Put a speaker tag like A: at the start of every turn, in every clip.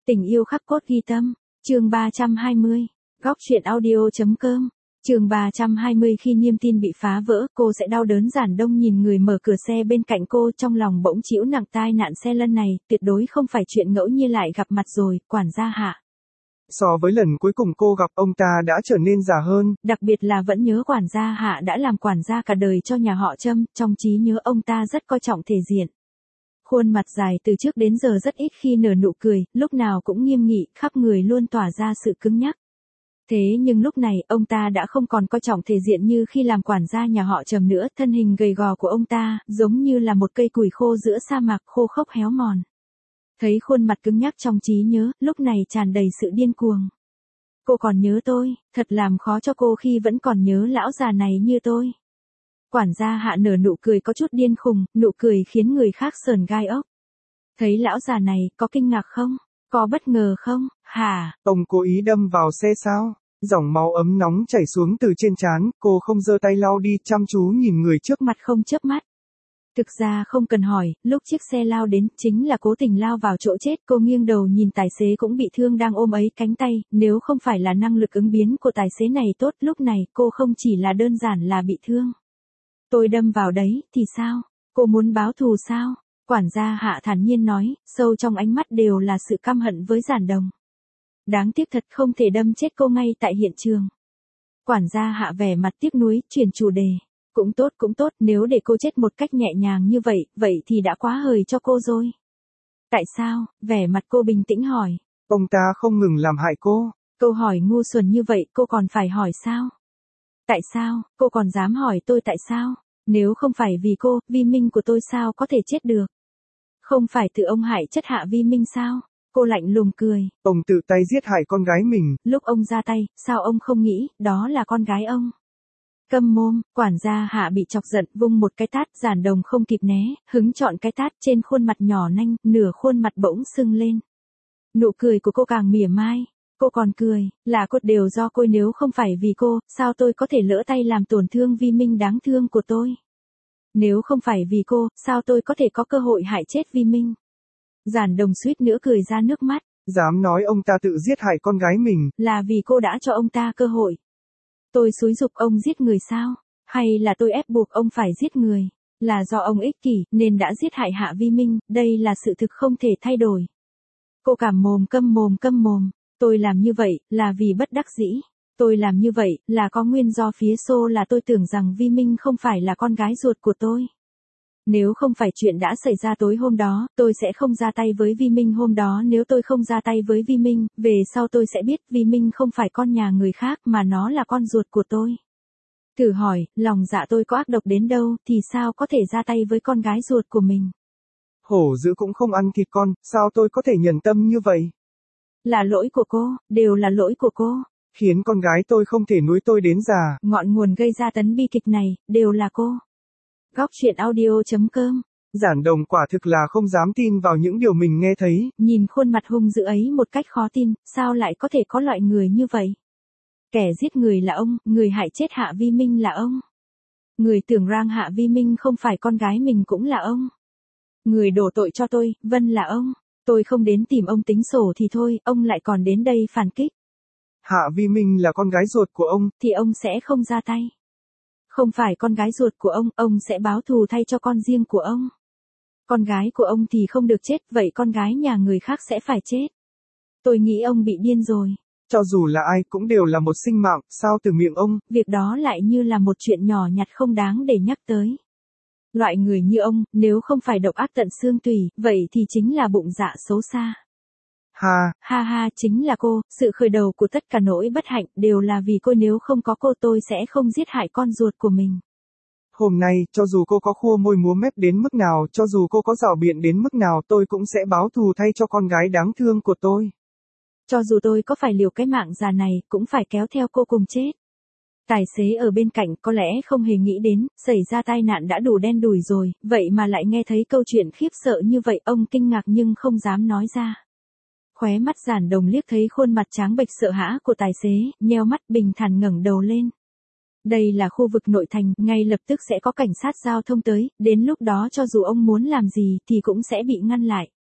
A: Tình yêu khắc cốt ghi tâm, chương 320, góc truyện audio.com, chương 320 khi niềm tin bị phá vỡ, cô sẽ đau đớn. Giản Đông nhìn người mở cửa xe bên cạnh cô, trong lòng bỗng chịu nặng. Tai nạn xe lần này, tuyệt đối không phải chuyện ngẫu nhiên lại gặp mặt rồi, quản gia Hạ.
B: So với lần cuối cùng cô gặp ông ta đã trở nên già hơn.
A: Đặc biệt là vẫn nhớ quản gia Hạ đã làm quản gia cả đời cho nhà họ Trâm, trong trí nhớ ông ta rất coi trọng thể diện. Khuôn mặt dài từ trước đến giờ rất ít khi nở nụ cười, lúc nào cũng nghiêm nghị, khắp người luôn tỏa ra sự cứng nhắc. Thế nhưng lúc này, ông ta đã không còn coi trọng thể diện như khi làm quản gia nhà họ Trầm nữa. Thân hình gầy gò của ông ta, giống như là một cây củi khô giữa sa mạc, khô khốc héo mòn. Thấy khuôn mặt cứng nhắc trong trí nhớ, lúc này tràn đầy sự điên cuồng. Cô còn nhớ tôi, thật làm khó cho cô khi vẫn còn nhớ lão già này như tôi. Quản gia Hạ nở nụ cười có chút điên khùng, nụ cười khiến người khác sởn gai ốc. Thấy lão già này, có kinh ngạc không? Có bất ngờ không? Hả?
B: Ông cố ý đâm vào xe sao? Dòng máu ấm nóng chảy xuống từ trên trán, cô không giơ tay lau đi, chăm chú nhìn người trước
A: mặt không chớp mắt. Thực ra không cần hỏi, lúc chiếc xe lao đến, chính là cố tình lao vào chỗ chết. Cô nghiêng đầu nhìn tài xế cũng bị thương đang ôm ấy cánh tay, nếu không phải là năng lực ứng biến của tài xế này tốt, lúc này cô không chỉ là đơn giản là bị thương. Tôi đâm vào đấy, thì sao? Cô muốn báo thù sao? Quản gia Hạ thản nhiên nói, sâu trong ánh mắt đều là sự căm hận với Giản Đồng. Đáng tiếc thật không thể đâm chết cô ngay tại hiện trường. Quản gia Hạ vẻ mặt tiếc nuối, chuyển chủ đề. Cũng tốt, nếu để cô chết một cách nhẹ nhàng như vậy, vậy thì đã quá hời cho cô rồi. Tại sao? Vẻ mặt cô bình tĩnh hỏi.
B: Ông ta không ngừng làm hại cô.
A: Câu hỏi ngu xuẩn như vậy cô còn phải hỏi sao? Tại sao? Cô còn dám hỏi tôi tại sao? Nếu không phải vì cô, Vi Minh của tôi sao có thể chết được? Không phải tự ông hại chất hạ Vi Minh sao? Cô lạnh lùng cười.
B: Ông tự tay giết hại con gái mình.
A: Lúc ông ra tay, sao ông không nghĩ, đó là con gái ông? Câm mồm, quản gia Hạ bị chọc giận, vung một cái tát. Giản Đồng không kịp né, hứng chọn cái tát trên khuôn mặt nhỏ nanh, nửa khuôn mặt bỗng sưng lên. Nụ cười của cô càng mỉa mai. Cô còn cười, là cô, đều do cô, nếu không phải vì cô, sao tôi có thể lỡ tay làm tổn thương Vi Minh đáng thương của tôi? Nếu không phải vì cô, sao tôi có thể có cơ hội hại chết Vi Minh? Giản Đồng suýt nữa cười ra nước mắt.
B: Dám nói ông ta tự giết hại con gái mình.
A: Là vì cô đã cho ông ta cơ hội. Tôi xúi giục ông giết người sao? Hay là tôi ép buộc ông phải giết người? Là do ông ích kỷ, nên đã giết hại Hạ Vi Minh, đây là sự thực không thể thay đổi. Cô cằm mồm câm mồm. Tôi làm như vậy, là vì bất đắc dĩ. Tôi làm như vậy, là có nguyên do phía sau, là tôi tưởng rằng Vi Minh không phải là con gái ruột của tôi. Nếu không phải chuyện đã xảy ra tối hôm đó, tôi sẽ không ra tay với Vi Minh hôm đó. Nếu tôi không ra tay với Vi Minh, về sau tôi sẽ biết Vi Minh không phải con nhà người khác mà nó là con ruột của tôi. Thử hỏi, lòng dạ tôi có ác độc đến đâu, thì sao có thể ra tay với con gái ruột của mình?
B: Hổ dữ cũng không ăn thịt con, sao tôi có thể nhẫn tâm như vậy?
A: Là lỗi của cô, đều là lỗi của cô.
B: Khiến con gái tôi không thể nuôi tôi đến già.
A: Ngọn nguồn gây ra tấn bi kịch này, đều là cô. Góc truyện audio.com.
B: Giản Đồng quả thực là không dám tin vào những điều mình nghe thấy.
A: Nhìn khuôn mặt hung dữ ấy một cách khó tin, sao lại có thể có loại người như vậy? Kẻ giết người là ông, người hại chết Hạ Vi Minh là ông. Người tưởng rằng Hạ Vi Minh không phải con gái mình cũng là ông. Người đổ tội cho tôi, Vân là ông. Tôi không đến tìm ông tính sổ thì thôi, ông lại còn đến đây phản kích.
B: Hạ Vi Minh là con gái ruột của ông.
A: Thì ông sẽ không ra tay. Không phải con gái ruột của ông sẽ báo thù thay cho con riêng của ông. Con gái của ông thì không được chết, vậy con gái nhà người khác sẽ phải chết. Tôi nghĩ ông bị điên rồi.
B: Cho dù là ai cũng đều là một sinh mạng, sao từ miệng ông?
A: Việc đó lại như là một chuyện nhỏ nhặt không đáng để nhắc tới. Loại người như ông, nếu không phải độc ác tận xương tủy, vậy thì chính là bụng dạ xấu xa. Ha, chính là cô, sự khởi đầu của tất cả nỗi bất hạnh đều là vì cô, nếu không có cô tôi sẽ không giết hại con ruột của mình.
B: Hôm nay, cho dù cô có khua môi múa mép đến mức nào, cho dù cô có rảo biện đến mức nào, tôi cũng sẽ báo thù thay cho con gái đáng thương của tôi.
A: Cho dù tôi có phải liều cái mạng già này, cũng phải kéo theo cô cùng chết. Tài xế ở bên cạnh có lẽ không hề nghĩ đến, xảy ra tai nạn đã đủ đen đủi rồi, vậy mà lại nghe thấy câu chuyện khiếp sợ như vậy, ông kinh ngạc nhưng không dám nói ra. Khóe mắt Giản Đồng liếc thấy khuôn mặt trắng bệch sợ hãi của tài xế, nheo mắt bình thản ngẩng đầu lên. Đây là khu vực nội thành, ngay lập tức sẽ có cảnh sát giao thông tới, đến lúc đó cho dù ông muốn làm gì thì cũng sẽ bị ngăn lại.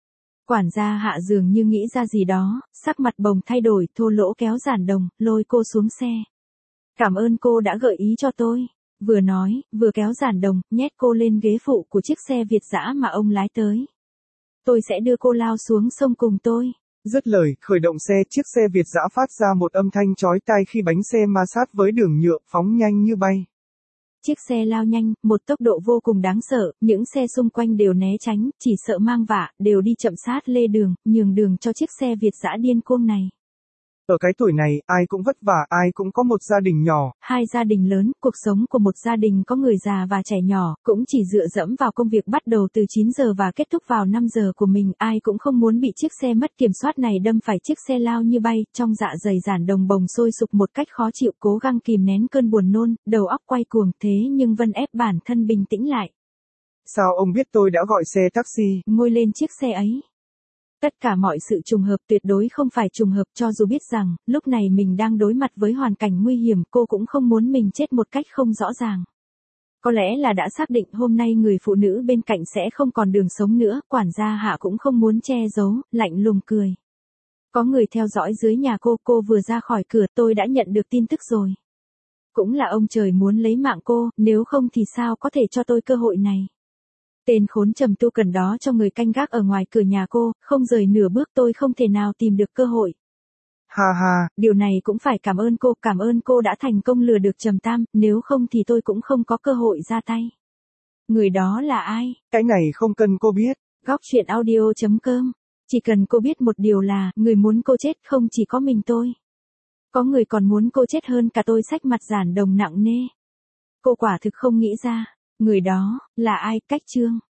A: Quản gia Hạ dường như nghĩ ra gì đó, sắc mặt bồng thay đổi, thô lỗ kéo Giản Đồng, lôi cô xuống xe. Cảm ơn cô đã gợi ý cho tôi. Vừa nói, vừa kéo Giản Đồng, nhét cô lên ghế phụ của chiếc xe Việt dã mà ông lái tới. Tôi sẽ đưa cô lao xuống sông cùng tôi.
B: Dứt lời, khởi động xe, chiếc xe Việt dã phát ra một âm thanh chói tai khi bánh xe ma sát với đường nhựa, phóng nhanh như bay.
A: Chiếc xe lao nhanh, một tốc độ vô cùng đáng sợ, những xe xung quanh đều né tránh, chỉ sợ mang vạ, đều đi chậm sát lê đường, nhường đường cho chiếc xe Việt dã điên cuồng này.
B: Ở cái tuổi này, ai cũng vất vả, ai cũng có một gia đình nhỏ.
A: Hai gia đình lớn, cuộc sống của một gia đình có người già và trẻ nhỏ, cũng chỉ dựa dẫm vào công việc bắt đầu từ 9 giờ và kết thúc vào 5 giờ của mình. Ai cũng không muốn bị chiếc xe mất kiểm soát này đâm phải. Chiếc xe lao như bay, trong dạ dày Giản Đồng bồng sôi sục một cách khó chịu, cố gắng kìm nén cơn buồn nôn, đầu óc quay cuồng, thế nhưng vẫn ép bản thân bình tĩnh lại.
B: Sao ông biết tôi đã gọi xe taxi?
A: Ngồi lên chiếc xe ấy. Tất cả mọi sự trùng hợp tuyệt đối không phải trùng hợp, cho dù biết rằng, lúc này mình đang đối mặt với hoàn cảnh nguy hiểm, cô cũng không muốn mình chết một cách không rõ ràng. Có lẽ là đã xác định hôm nay người phụ nữ bên cạnh sẽ không còn đường sống nữa, quản gia Hạ cũng không muốn che giấu, lạnh lùng cười. Có người theo dõi dưới nhà cô vừa ra khỏi cửa tôi đã nhận được tin tức rồi. Cũng là ông trời muốn lấy mạng cô, nếu không thì sao có thể cho tôi cơ hội này. Tên khốn Trầm Tu Cần đó cho người canh gác ở ngoài cửa nhà cô, không rời nửa bước, tôi không thể nào tìm được cơ hội.
B: Ha ha,
A: điều này cũng phải cảm ơn cô đã thành công lừa được Trầm Tam, nếu không thì tôi cũng không có cơ hội ra tay. Người đó là ai?
B: Cái này không cần cô biết.
A: Góc truyện audio.com. Chỉ cần cô biết một điều là, người muốn cô chết không chỉ có mình tôi. Có người còn muốn cô chết hơn cả tôi. Xách mặt Giản Đồng nặng nề. Cô quả thực không nghĩ ra, người đó là ai. Cách chương